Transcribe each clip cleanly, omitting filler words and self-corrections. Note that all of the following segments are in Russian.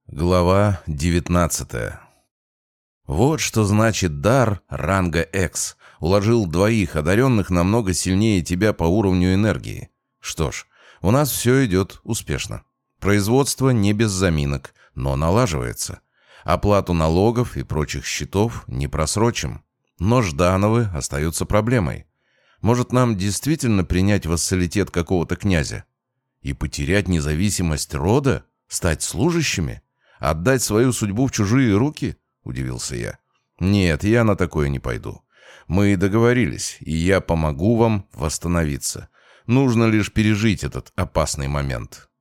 Глава 19. Вот что значит дар ранга X. Уложил двоих одаренных намного сильнее тебя по уровню энергии. Что ж, у нас все идет успешно. Производство не без заминок, но налаживается. Оплату налогов и прочих счетов не просрочим. Но Ждановы остаются проблемой. Может, нам действительно принять вассалитет какого-то князя? И потерять независимость рода? Стать служащими? Отдать свою судьбу в чужие руки? Удивился я. Нет, я на такое не пойду. Мы договорились, и я помогу вам восстановиться. Нужно лишь пережить этот опасный момент.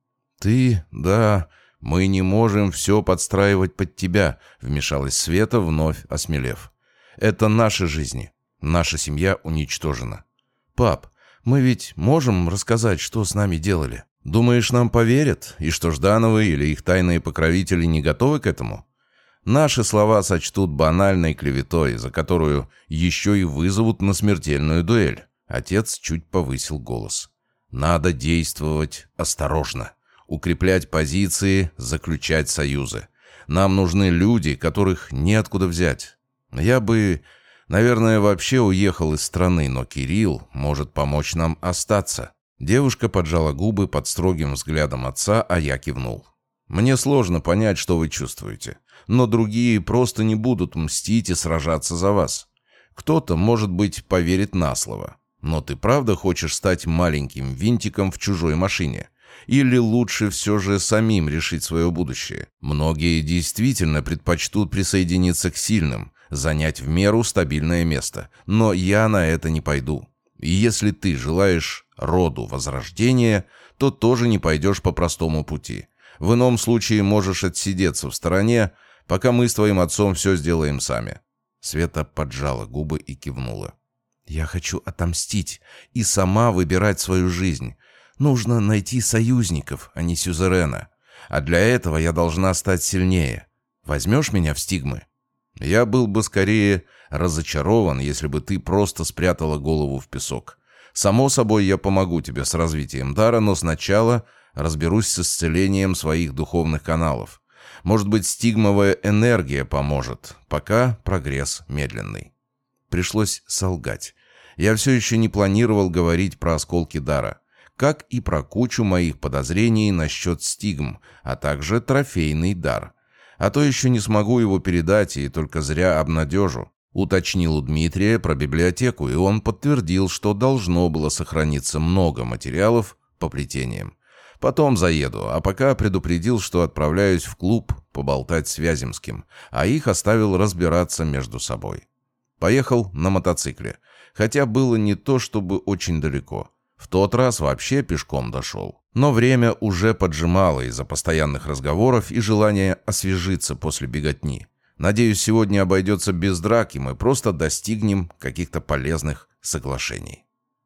Да, мы не можем все подстраивать под тебя, вмешалась Света, вновь осмелев. Это наши жизни. Наша семья уничтожена. Пап, мы ведь можем рассказать, что с нами делали? Думаешь, нам поверят? И что Ждановы или их тайные покровители не готовы к этому? Наши слова сочтут банальной клеветой, за которую еще и вызовут на смертельную дуэль. Отец чуть повысил голос. Надо действовать осторожно. Укреплять позиции, заключать союзы. Нам нужны люди, которых неоткуда взять. Я бы, наверное, вообще уехал из страны, но Кирилл может помочь нам остаться. Девушка поджала губы под строгим взглядом отца, а я кивнул. «Мне сложно понять, что вы чувствуете, но другие просто не будут мстить и сражаться за вас. Кто-то, может быть, поверит на слово. Но ты правда хочешь стать маленьким винтиком в чужой машине? Или лучше все же самим решить свое будущее? Многие действительно предпочтут присоединиться к сильным, занять в меру стабильное место, но я на это не пойду. И если ты желаешь роду возрождения, то тоже не пойдешь по простому пути. В ином случае можешь отсидеться в стороне, пока мы с твоим отцом все сделаем сами». Света поджала губы и кивнула. «Я хочу отомстить и сама выбирать свою жизнь. Нужно найти союзников, а не сюзерена. А для этого я должна стать сильнее. Возьмешь меня в стигмы?» «Я был бы скорее разочарован, если бы ты просто спрятала голову в песок. Само собой, я помогу тебе с развитием дара, но сначала разберусь с исцелением своих духовных каналов. Может быть, стигмовая энергия поможет, пока прогресс медленный». Пришлось солгать. Я все еще не планировал говорить про осколки дара, как и про кучу моих подозрений насчет стигм, а также трофейный дар. А то еще не смогу его передать и только зря обнадежу. Уточнил у Дмитрия про библиотеку, и он подтвердил, что должно было сохраниться много материалов по плетениям. Потом заеду, а пока предупредил, что отправляюсь в клуб поболтать с Вяземским, а их оставил разбираться между собой. Поехал на мотоцикле, хотя было не то чтобы очень далеко. В тот раз вообще пешком дошел. Но время уже поджимало из-за постоянных разговоров и желания освежиться после беготни. Надеюсь, сегодня обойдется без драки, мы просто достигнем каких-то полезных соглашений.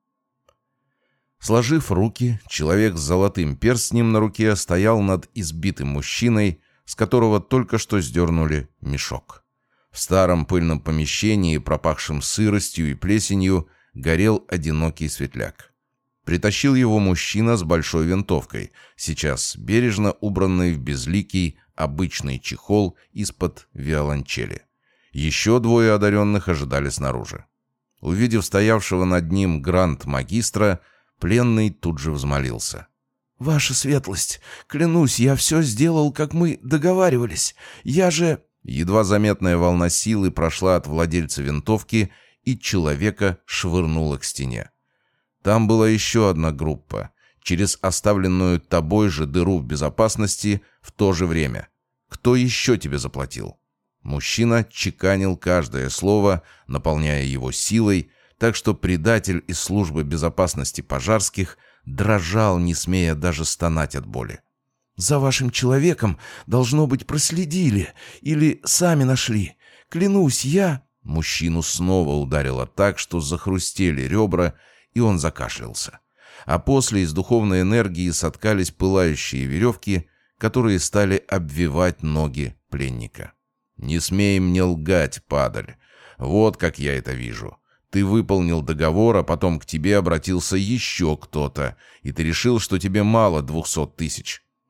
Сложив руки, человек с золотым перстнем на руке стоял над избитым мужчиной, с которого только что сдернули мешок. В старом пыльном помещении, пропахшем сыростью и плесенью, горел одинокий светляк. Притащил его мужчина с большой винтовкой, сейчас бережно убранный в безликий обычный чехол из-под виолончели. Еще двое одаренных ожидали снаружи. Увидев стоявшего над ним гранд-магистра, пленный тут же взмолился. «Ваша светлость, клянусь, я все сделал, как мы договаривались. Я же...» Едва заметная волна силы прошла от владельца винтовки, и человека швырнула к стене. Там была еще одна группа, через оставленную тобой же дыру в безопасности в то же время. Кто еще тебе заплатил? Мужчина чеканил каждое слово, наполняя его силой, так что предатель из службы безопасности Пожарских дрожал, не смея даже стонать от боли. «За вашим человеком, должно быть, проследили или сами нашли. Клянусь, я...» Мужчину снова ударило так, что захрустели ребра, и он закашлялся. А после из духовной энергии соткались пылающие веревки, которые стали обвивать ноги пленника. «Не смей мне лгать, падаль. Вот как я это вижу. Ты выполнил договор, а потом к тебе обратился еще кто-то, и ты решил, что тебе мало 200 000.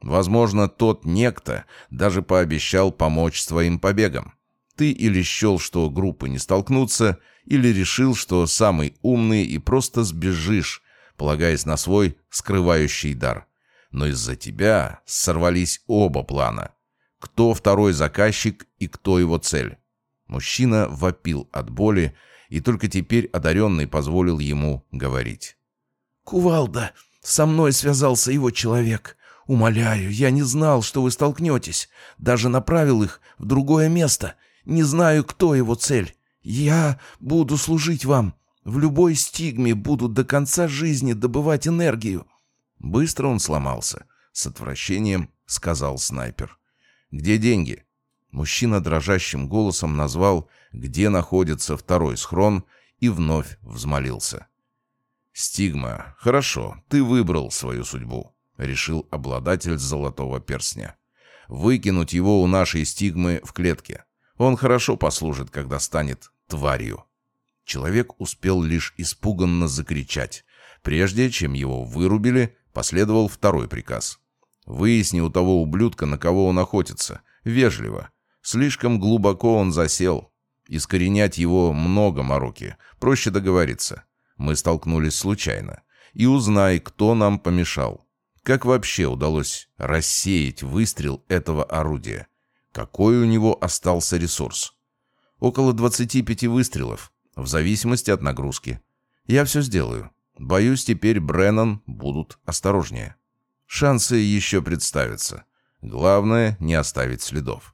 Возможно, тот некто даже пообещал помочь своим побегам. Ты или счел, что группы не столкнутся, или решил, что самый умный и просто сбежишь, полагаясь на свой скрывающий дар. Но из-за тебя сорвались оба плана. Кто второй заказчик и кто его цель? Мужчина вопил от боли, и только теперь одаренный позволил ему говорить. «Кувалда, со мной связался его человек. Умоляю, я не знал, что вы столкнетесь. Даже направил их в другое место. Не знаю, кто его цель. Я буду служить вам. В любой стигме буду до конца жизни добывать энергию». Быстро он сломался. С отвращением сказал снайпер. «Где деньги?» Мужчина дрожащим голосом назвал, где находится второй схрон, и вновь взмолился. «Стигма, хорошо, ты выбрал свою судьбу», — решил обладатель золотого перстня. «Выкинуть его у нашей стигмы в клетке. Он хорошо послужит, когда станет тварью». Человек успел лишь испуганно закричать. Прежде чем его вырубили, последовал второй приказ. «Выясни у того ублюдка, на кого он охотится. Вежливо. Слишком глубоко он засел. Искоренять его много мороки. Проще договориться. Мы столкнулись случайно. И узнай, кто нам помешал. Как вообще удалось рассеять выстрел этого орудия? Какой у него остался ресурс? Около 25 выстрелов, в зависимости от нагрузки. Я все сделаю. Боюсь, теперь Бреннан будут осторожнее. Шансы еще представятся. Главное, не оставить следов».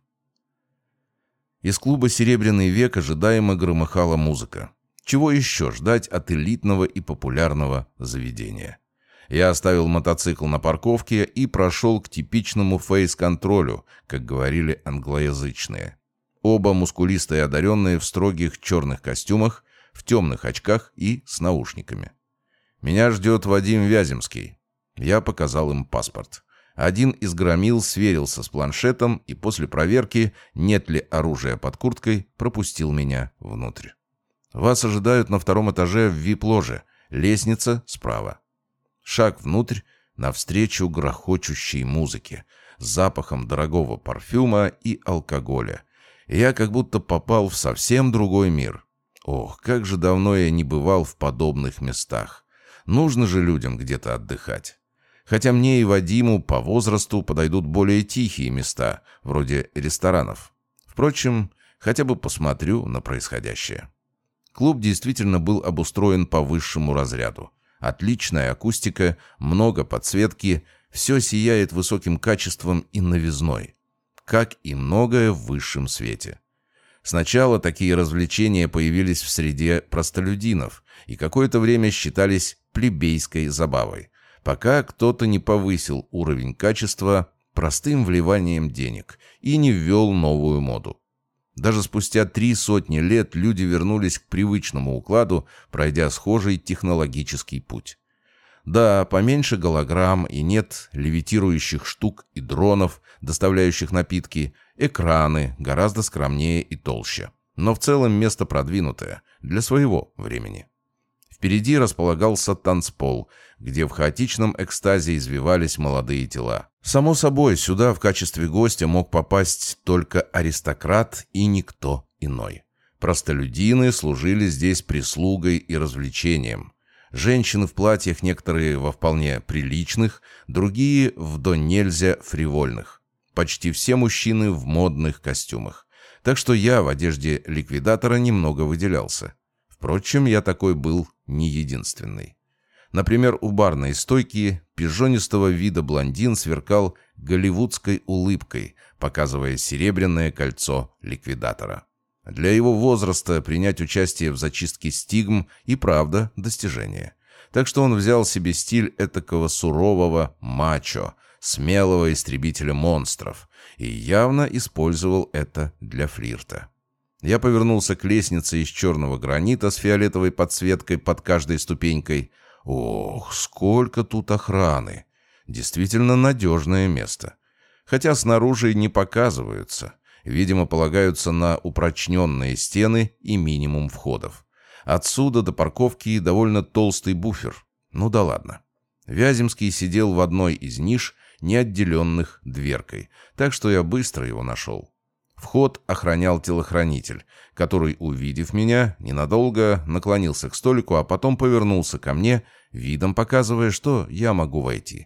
Из клуба «Серебряный век» ожидаемо громыхала музыка. Чего еще ждать от элитного и популярного заведения? Я оставил мотоцикл на парковке и прошел к типичному фейс-контролю, как говорили англоязычные. Оба мускулистые одаренные в строгих черных костюмах, в темных очках и с наушниками. «Меня ждет Вадим Вяземский». Я показал им паспорт. Один из громил сверился с планшетом и после проверки, нет ли оружия под курткой, пропустил меня внутрь. «Вас ожидают на втором этаже в вип-ложе. Лестница справа». Шаг внутрь, навстречу грохочущей музыке, запахом дорогого парфюма и алкоголя. Я как будто попал в совсем другой мир. Ох, как же давно я не бывал в подобных местах. Нужно же людям где-то отдыхать. Хотя мне и Вадиму по возрасту подойдут более тихие места, вроде ресторанов. Впрочем, хотя бы посмотрю на происходящее. Клуб действительно был обустроен по высшему разряду. Отличная акустика, много подсветки, все сияет высоким качеством и новизной. Как и многое в высшем свете. Сначала такие развлечения появились в среде простолюдинов и какое-то время считались плебейской забавой, пока кто-то не повысил уровень качества простым вливанием денег и не ввел новую моду. Даже спустя 300 лет люди вернулись к привычному укладу, пройдя схожий технологический путь. Да, поменьше голограмм и нет левитирующих штук и дронов, доставляющих напитки, экраны гораздо скромнее и толще. Но в целом место продвинутое, для своего времени. Впереди располагался танцпол, где в хаотичном экстазе извивались молодые тела. Само собой, сюда в качестве гостя мог попасть только аристократ и никто иной. Простолюдины служили здесь прислугой и развлечением. Женщины в платьях, некоторые во вполне приличных, другие в до нельзя фривольных. Почти все мужчины в модных костюмах. Так что я в одежде ликвидатора немного выделялся. Впрочем, я такой был не единственный. Например, у барной стойки пижонистого вида блондин сверкал голливудской улыбкой, показывая серебряное кольцо ликвидатора. Для его возраста принять участие в зачистке стигм и правда достижение. Так что он взял себе стиль этакого сурового мачо, смелого истребителя монстров, и явно использовал это для флирта. Я повернулся к лестнице из черного гранита с фиолетовой подсветкой под каждой ступенькой. Ох, сколько тут охраны! Действительно надежное место. Хотя снаружи не показываются. Видимо, полагаются на упрочненные стены и минимум входов. Отсюда до парковки довольно толстый буфер. Ну да ладно. Вяземский сидел в одной из ниш не отделенных дверкой, так что я быстро его нашел. Вход охранял телохранитель, который, увидев меня, ненадолго наклонился к столику, а потом повернулся ко мне, видом показывая, что я могу войти.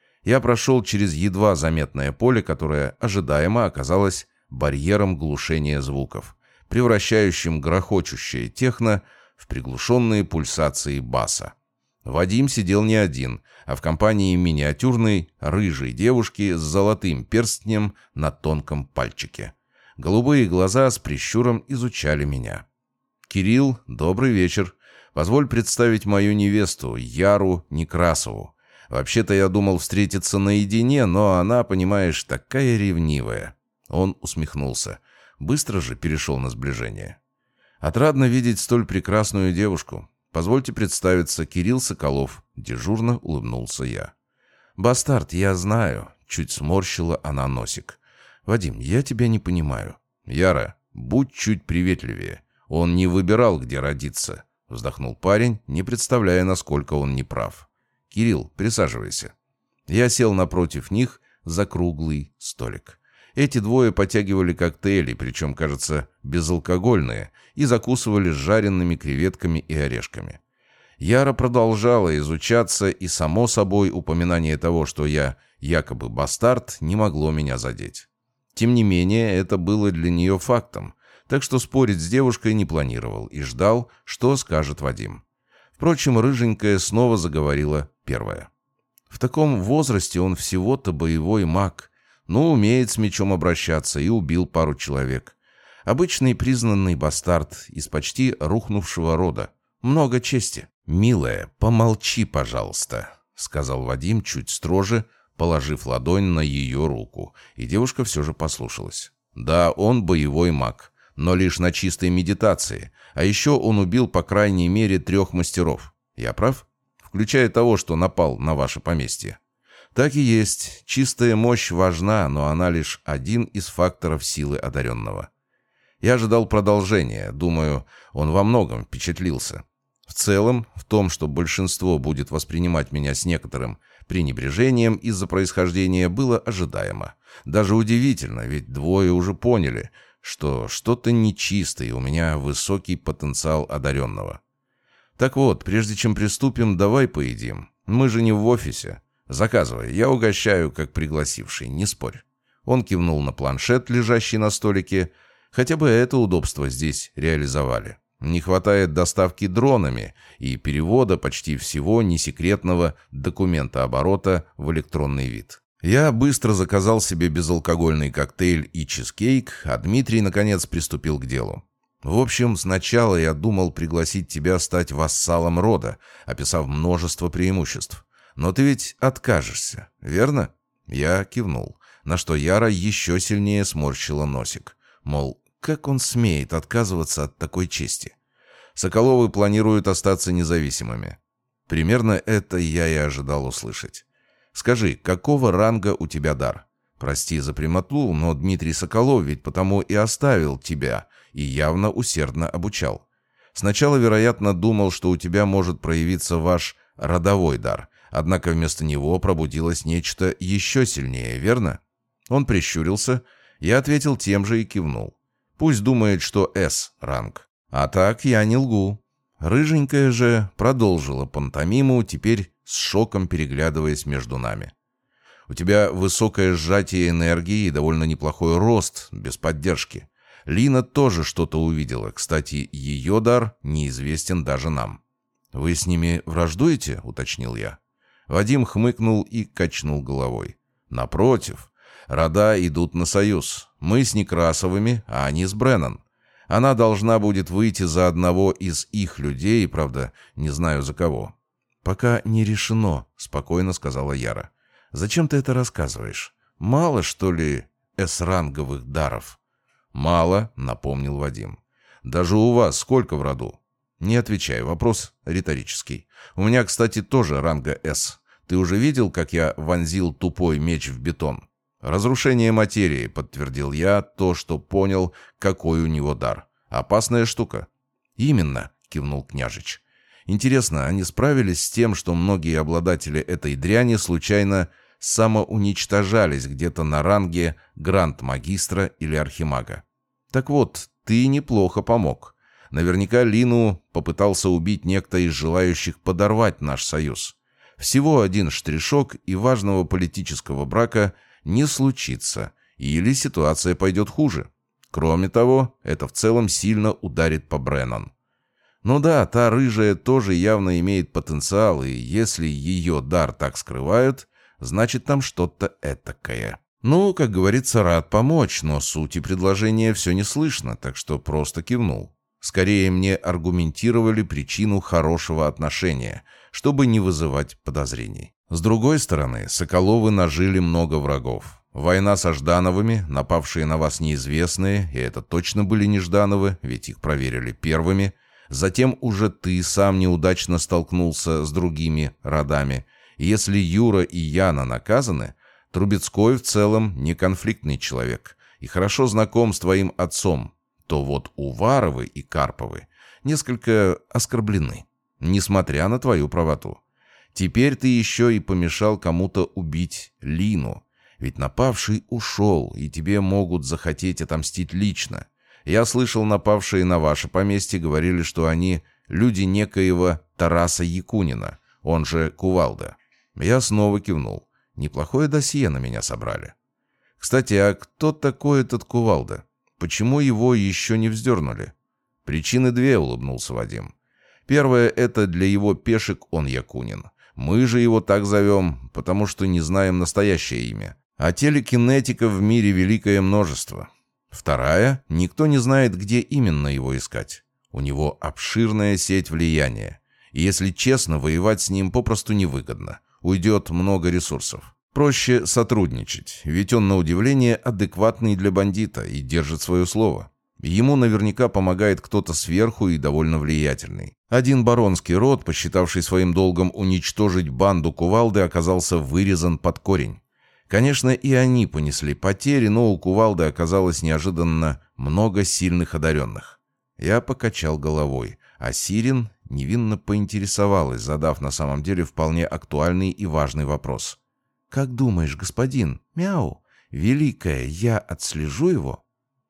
Я прошел через едва заметное поле, которое ожидаемо оказалось барьером глушения звуков, превращающим грохочущее техно в приглушенные пульсации баса. Вадим сидел не один, а в компании миниатюрной, рыжей девушки с золотым перстнем на тонком пальчике. Голубые глаза с прищуром изучали меня. «Кирилл, добрый вечер. Позволь представить мою невесту, Яру Некрасову. Вообще-то я думал встретиться наедине, но она, понимаешь, такая ревнивая». Он усмехнулся. Быстро же перешел на сближение. «Отрадно видеть столь прекрасную девушку. Позвольте представиться, Кирилл Соколов», — дежурно улыбнулся я. «Бастард, я знаю», — чуть сморщила она носик. «Вадим, я тебя не понимаю». «Яра, будь чуть приветливее. Он не выбирал, где родиться», — вздохнул парень, не представляя, насколько он неправ. «Кирилл, присаживайся». Я сел напротив них за круглый столик. Эти двое потягивали коктейли, причем, кажется, безалкогольные, и закусывали жареными креветками и орешками. Яра продолжала изучаться, и, само собой, упоминание того, что я якобы бастард, не могло меня задеть. Тем не менее, это было для нее фактом, так что спорить с девушкой не планировал и ждал, что скажет Вадим. Впрочем, рыженькая снова заговорила первая. В таком возрасте он всего-то боевой маг, но умеет с мечом обращаться и убил пару человек. Обычный признанный бастард из почти рухнувшего рода. Много чести. «Милая, помолчи, пожалуйста», — сказал Вадим чуть строже, положив ладонь на ее руку, и девушка все же послушалась. «Да, он боевой маг, но лишь на чистой медитации, а еще он убил по крайней мере 3 мастеров. Я прав? Включая того, что напал на ваше поместье». «Так и есть. Чистая мощь важна, но она лишь один из факторов силы одаренного». Я ожидал продолжения. Думаю, он во многом впечатлился. В целом, в том, что большинство будет воспринимать меня с некоторым пренебрежением из-за происхождения, было ожидаемо. Даже удивительно, ведь двое уже поняли, что что-то нечистое, и у меня высокий потенциал одаренного. «Так вот, прежде чем приступим, давай поедим. Мы же не в офисе. Заказывай, я угощаю, как пригласивший, не спорь». Он кивнул на планшет, лежащий на столике. Хотя бы это удобство здесь реализовали. Не хватает доставки дронами и перевода почти всего несекретного документооборота в электронный вид. Я быстро заказал себе безалкогольный коктейль и чизкейк, а Дмитрий, наконец, приступил к делу. «В общем, сначала я думал пригласить тебя стать вассалом рода, описав множество преимуществ. Но ты ведь откажешься, верно?» Я кивнул, на что Яра еще сильнее сморщила носик. Мол, как он смеет отказываться от такой чести? Соколовы планируют остаться независимыми. Примерно это я и ожидал услышать. «Скажи, какого ранга у тебя дар? Прости за прямоту, но Дмитрий Соколов ведь потому и оставил тебя и явно усердно обучал. Сначала, вероятно, думал, что у тебя может проявиться ваш родовой дар, однако вместо него пробудилось нечто еще сильнее, верно?» Он прищурился. Я ответил тем же и кивнул. Пусть думает, что С-ранг. А так я не лгу. Рыженькая же продолжила пантомиму, теперь с шоком переглядываясь между нами. «У тебя высокое сжатие энергии и довольно неплохой рост, без поддержки. Лина тоже что-то увидела. Кстати, ее дар неизвестен даже нам». «Вы с ними враждуете?» — уточнил я. Вадим хмыкнул и качнул головой. «Напротив. Рода идут на союз. Мы с Некрасовыми, а они с Бреннан. Она должна будет выйти за одного из их людей, правда, не знаю за кого». «Пока не решено», — спокойно сказала Яра. «Зачем ты это рассказываешь? Мало, что ли, С-ранговых даров?» «Мало», — напомнил Вадим. «Даже у вас сколько в роду?» «Не отвечай, вопрос риторический. У меня, кстати, тоже ранга С. Ты уже видел, как я вонзил тупой меч в бетон?» «Разрушение материи», — подтвердил я то, что понял, какой у него дар. «Опасная штука». «Именно», — кивнул княжич. «Интересно, они справились с тем, что многие обладатели этой дряни случайно самоуничтожались где-то на ранге гранд-магистра или архимага. Так вот, ты неплохо помог. Наверняка Лину попытался убить некто из желающих подорвать наш союз. Всего один штришок, и важного политического брака не случится, или ситуация пойдет хуже. Кроме того, это в целом сильно ударит по Бреннан. Ну да, та рыжая тоже явно имеет потенциал, и если ее дар так скрывают, значит там что-то этакое. Ну, как говорится, рад помочь, но сути предложения все не слышно, так что просто кивнул. Скорее мне аргументировали причину хорошего отношения, чтобы не вызывать подозрений. С другой стороны, Соколовы нажили много врагов. Война со Ждановыми, напавшие на вас неизвестные, и это точно были не Ждановы, ведь их проверили первыми. Затем уже ты сам неудачно столкнулся с другими родами. И если Юра и Яна наказаны, Трубецкой в целом не конфликтный человек и хорошо знаком с твоим отцом, то вот Уваровы и Карповы несколько оскорблены, несмотря на твою правоту. Теперь ты еще и помешал кому-то убить Лину, ведь напавший ушел, и тебе могут захотеть отомстить лично. Я слышал, напавшие на ваше поместье говорили, что они люди некоего Тараса Якунина, он же Кувалда. Я снова кивнул. Неплохое досье на меня собрали. Кстати, а кто такой этот Кувалда? Почему его еще не вздернули? Причины две, улыбнулся Вадим. Первое, это для его пешек он Якунин. Мы же его так зовем, потому что не знаем настоящее имя. А телекинетиков в мире великое множество. Вторая, никто не знает, где именно его искать. У него обширная сеть влияния. И если честно, воевать с ним попросту невыгодно. Уйдет много ресурсов. Проще сотрудничать, ведь он, на удивление, адекватный для бандита и держит свое слово. Ему наверняка помогает кто-то сверху и довольно влиятельный. Один баронский род, посчитавший своим долгом уничтожить банду Кувалды, оказался вырезан под корень. Конечно, и они понесли потери, но у Кувалды оказалось неожиданно много сильных одаренных. Я покачал головой, а Сирин невинно поинтересовалась, задав на самом деле вполне актуальный и важный вопрос. «Как думаешь, господин, мяу, великая, я отслежу его?»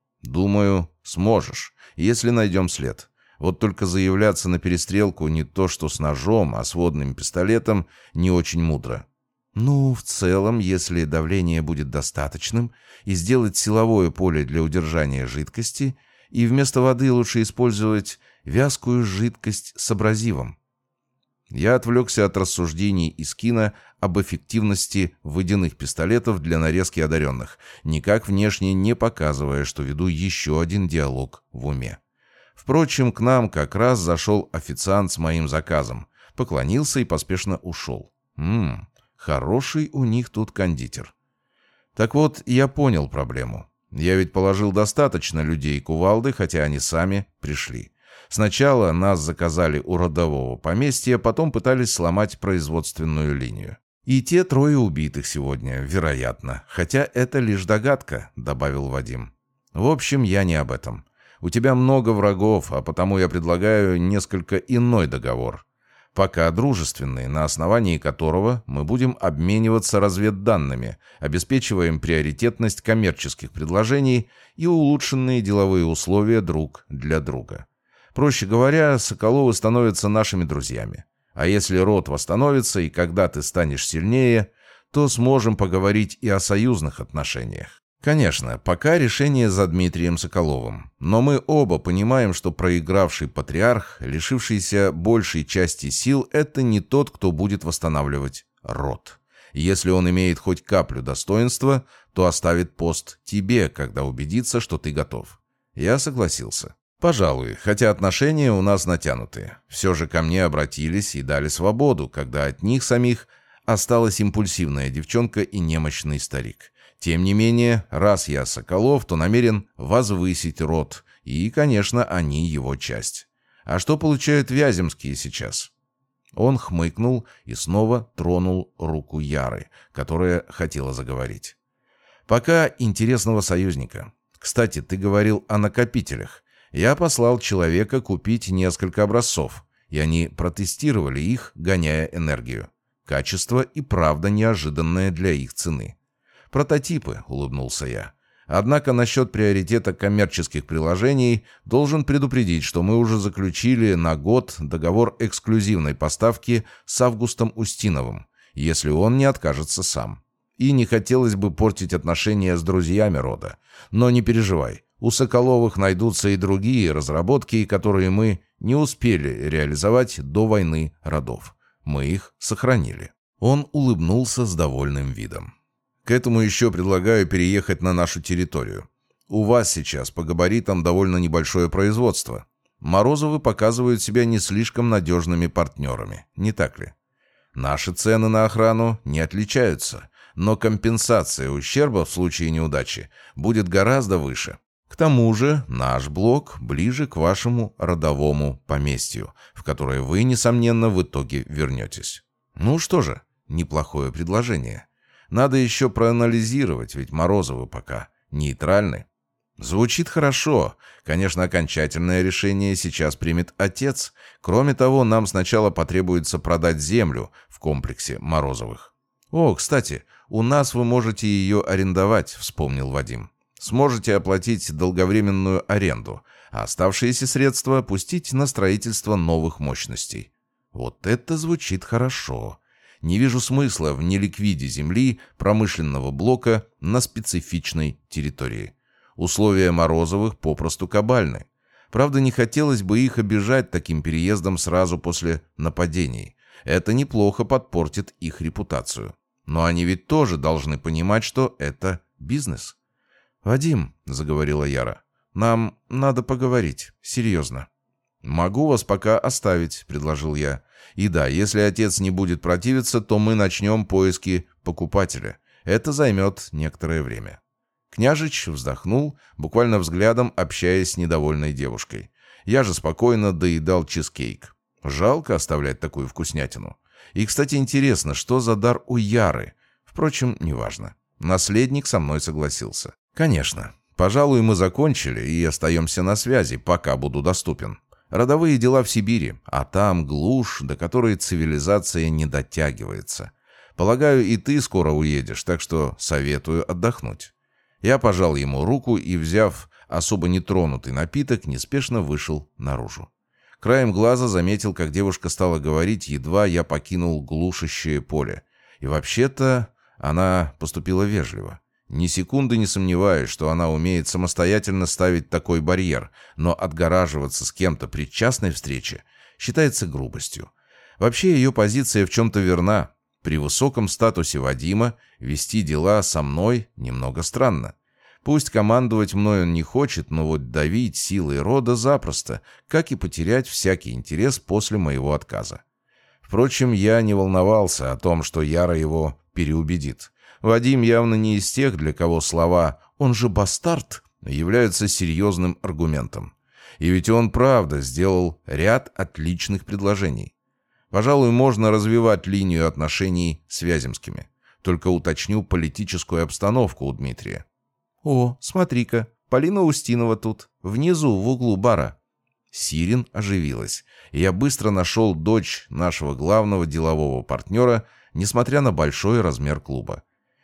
«Думаю, сможешь, если найдем след. Вот только заявляться на перестрелку не то что с ножом, а с водным пистолетом не очень мудро». «Ну, в целом, если давление будет достаточным, и сделать силовое поле для удержания жидкости, и вместо воды лучше использовать вязкую жидкость с абразивом». Я отвлекся от рассуждений Искина об эффективности водяных пистолетов для нарезки одаренных, никак внешне не показывая, что веду еще один диалог в уме. Впрочем, к нам как раз зашел официант с моим заказом, поклонился и поспешно ушел. Хороший у них тут кондитер. Так вот, я понял проблему. Я ведь положил достаточно людей Кувалды, хотя они сами пришли. Сначала нас заказали у родового поместья, потом пытались сломать производственную линию. И те трое убитых сегодня, вероятно. Хотя это лишь догадка, добавил Вадим. В общем, я не об этом. У тебя много врагов, а потому я предлагаю несколько иной договор. Пока дружественный, на основании которого мы будем обмениваться разведданными, обеспечиваем приоритетность коммерческих предложений и улучшенные деловые условия друг для друга. Проще говоря, Соколовы становятся нашими друзьями. А если род восстановится и когда ты станешь сильнее, то сможем поговорить и о союзных отношениях. Конечно, пока решение за Дмитрием Соколовым, но мы оба понимаем, что проигравший патриарх, лишившийся большей части сил, это не тот, кто будет восстанавливать род. Если он имеет хоть каплю достоинства, то оставит пост тебе, когда убедится, что ты готов. Я согласился. Пожалуй, хотя отношения у нас натянутые. Все же ко мне обратились и дали свободу, когда от них самих осталась импульсивная девчонка и немощный старик. Тем не менее, раз я Соколов, то намерен возвысить род, и, конечно, они его часть. А что получают вяземские сейчас? Он хмыкнул и снова тронул руку Яры, которая хотела заговорить. Пока интересного союзника. Кстати, ты говорил о накопителях. Я послал человека купить несколько образцов, и они протестировали их, гоняя энергию. Качество и правда неожиданное для их цены. «Прототипы», — улыбнулся я. «Однако насчет приоритета коммерческих приложений должен предупредить, что мы уже заключили на год договор эксклюзивной поставки с Августом Устиновым, если он не откажется сам. И не хотелось бы портить отношения с друзьями рода. Но не переживай, у Соколовых найдутся и другие разработки, которые мы не успели реализовать до войны родов. Мы их сохранили». Он улыбнулся с довольным видом. «К этому еще предлагаю переехать на нашу территорию. У вас сейчас по габаритам довольно небольшое производство. Морозовы показывают себя не слишком надежными партнерами, не так ли? Наши цены на охрану не отличаются, но компенсация ущерба в случае неудачи будет гораздо выше. К тому же наш блок ближе к вашему родовому поместью, в которое вы, несомненно, в итоге вернетесь. Ну что же, неплохое предложение. Надо еще проанализировать, ведь Морозовы пока нейтральны». «Звучит хорошо. Конечно, окончательное решение сейчас примет отец. Кроме того, нам сначала потребуется продать землю в комплексе Морозовых». «О, кстати, у нас вы можете ее арендовать», — вспомнил Вадим. «Сможете оплатить долговременную аренду, а оставшиеся средства пустить на строительство новых мощностей». «Вот это звучит хорошо. Не вижу смысла в неликвиде земли промышленного блока на специфичной территории. Условия Морозовых попросту кабальны. Правда, не хотелось бы их обижать таким переездом сразу после нападений. Это неплохо подпортит их репутацию. Но они ведь тоже должны понимать, что это бизнес». «Вадим», — заговорила Яра, — «нам надо поговорить. Серьезно». «Могу вас пока оставить», — предложил я. «И да, если отец не будет противиться, то мы начнем поиски покупателя. Это займет некоторое время». Княжич вздохнул, буквально взглядом общаясь с недовольной девушкой. Я же спокойно доедал чизкейк. Жалко оставлять такую вкуснятину. И, кстати, интересно, что за дар у Яры? Впрочем, неважно. Наследник со мной согласился. «Конечно. Пожалуй, мы закончили и остаемся на связи, пока буду доступен. Родовые дела в Сибири, а там глушь, до которой цивилизация не дотягивается. Полагаю, и ты скоро уедешь, так что советую отдохнуть». Я пожал ему руку и, взяв особо нетронутый напиток, неспешно вышел наружу. Краем глаза заметил, как девушка стала говорить, едва я покинул глушащее поле. И вообще-то она поступила вежливо. Ни секунды не сомневаюсь, что она умеет самостоятельно ставить такой барьер, но отгораживаться с кем-то при частной встрече считается грубостью. Вообще ее позиция в чем-то верна. При высоком статусе Вадима вести дела со мной немного странно. Пусть командовать мной он не хочет, но вот давить силой рода запросто, как и потерять всякий интерес после моего отказа. Впрочем, я не волновался о том, что Яра его переубедит. Вадим явно не из тех, для кого слова «он же бастард» являются серьезным аргументом. И ведь он, правда, сделал ряд отличных предложений. Пожалуй, можно развивать линию отношений с Вяземскими. Только уточню политическую обстановку у Дмитрия. «О, смотри-ка, Полина Устинова тут, внизу, в углу бара». Сирин оживилась, и я быстро нашел дочь нашего главного делового партнера, несмотря на большой размер клуба.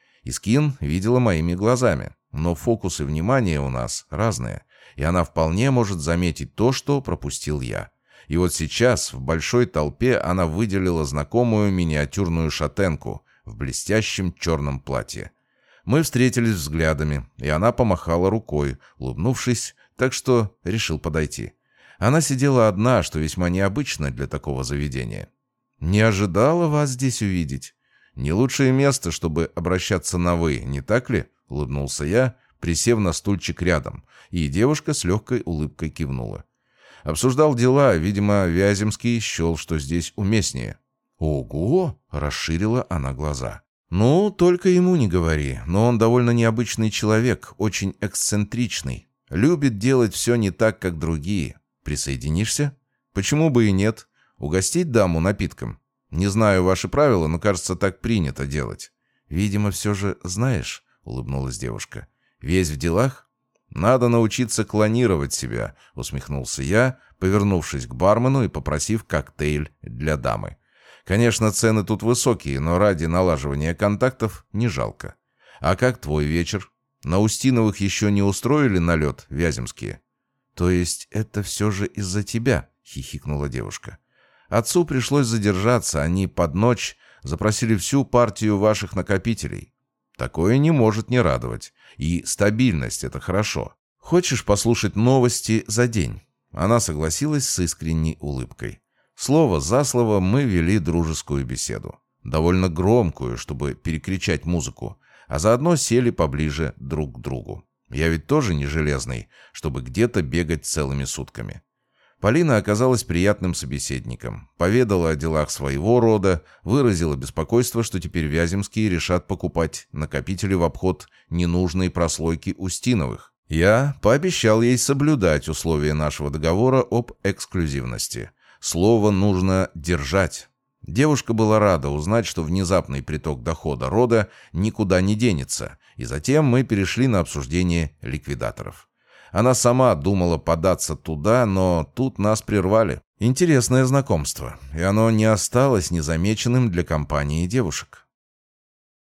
Искин видела моими глазами, но фокусы внимания у нас разные, и она вполне может заметить то, что пропустил я. И вот сейчас в большой толпе она выделила знакомую миниатюрную шатенку в блестящем черном платье. Мы встретились взглядами, и она помахала рукой, улыбнувшись, так что решил подойти. Она сидела одна, что весьма необычно для такого заведения. «Не ожидала вас здесь увидеть. Не лучшее место, чтобы обращаться на «вы», не так ли?» — улыбнулся я, присев на стульчик рядом, и девушка с легкой улыбкой кивнула. Обсуждал дела, видимо, Вяземский счел, что здесь уместнее. «Ого!» — расширила она глаза. «Ну, только ему не говори, но он довольно необычный человек, очень эксцентричный. Любит делать все не так, как другие. Присоединишься? Почему бы и нет? Угостить даму напитком? Не знаю ваши правила, но, кажется, так принято делать». «Видимо, все же знаешь», — улыбнулась девушка. «Весь в делах?» «Надо научиться клонировать себя», — усмехнулся я, повернувшись к бармену и попросив коктейль для дамы. Конечно, цены тут высокие, но ради налаживания контактов не жалко. А как твой вечер? На Устиновых еще не устроили налет вяземские?» «То есть это все же из-за тебя?» — хихикнула девушка. «Отцу пришлось задержаться, они под ночь запросили всю партию ваших накопителей». «Такое не может не радовать. И стабильность — это хорошо. Хочешь послушать новости за день?» Она согласилась с искренней улыбкой. Слово за слово мы вели дружескую беседу. Довольно громкую, чтобы перекричать музыку, а заодно сели поближе друг к другу. Я ведь тоже не железный, чтобы где-то бегать целыми сутками. Полина оказалась приятным собеседником, поведала о делах своего рода, выразила беспокойство, что теперь Вяземские решат покупать накопители в обход ненужной прослойки Устиновых. Я пообещал ей соблюдать условия нашего договора об эксклюзивности. Слово нужно держать. Девушка была рада узнать, что внезапный приток дохода рода никуда не денется, и затем мы перешли на обсуждение ликвидаторов. Она сама думала податься туда, но тут нас прервали. Интересное знакомство, и оно не осталось незамеченным для компании девушек.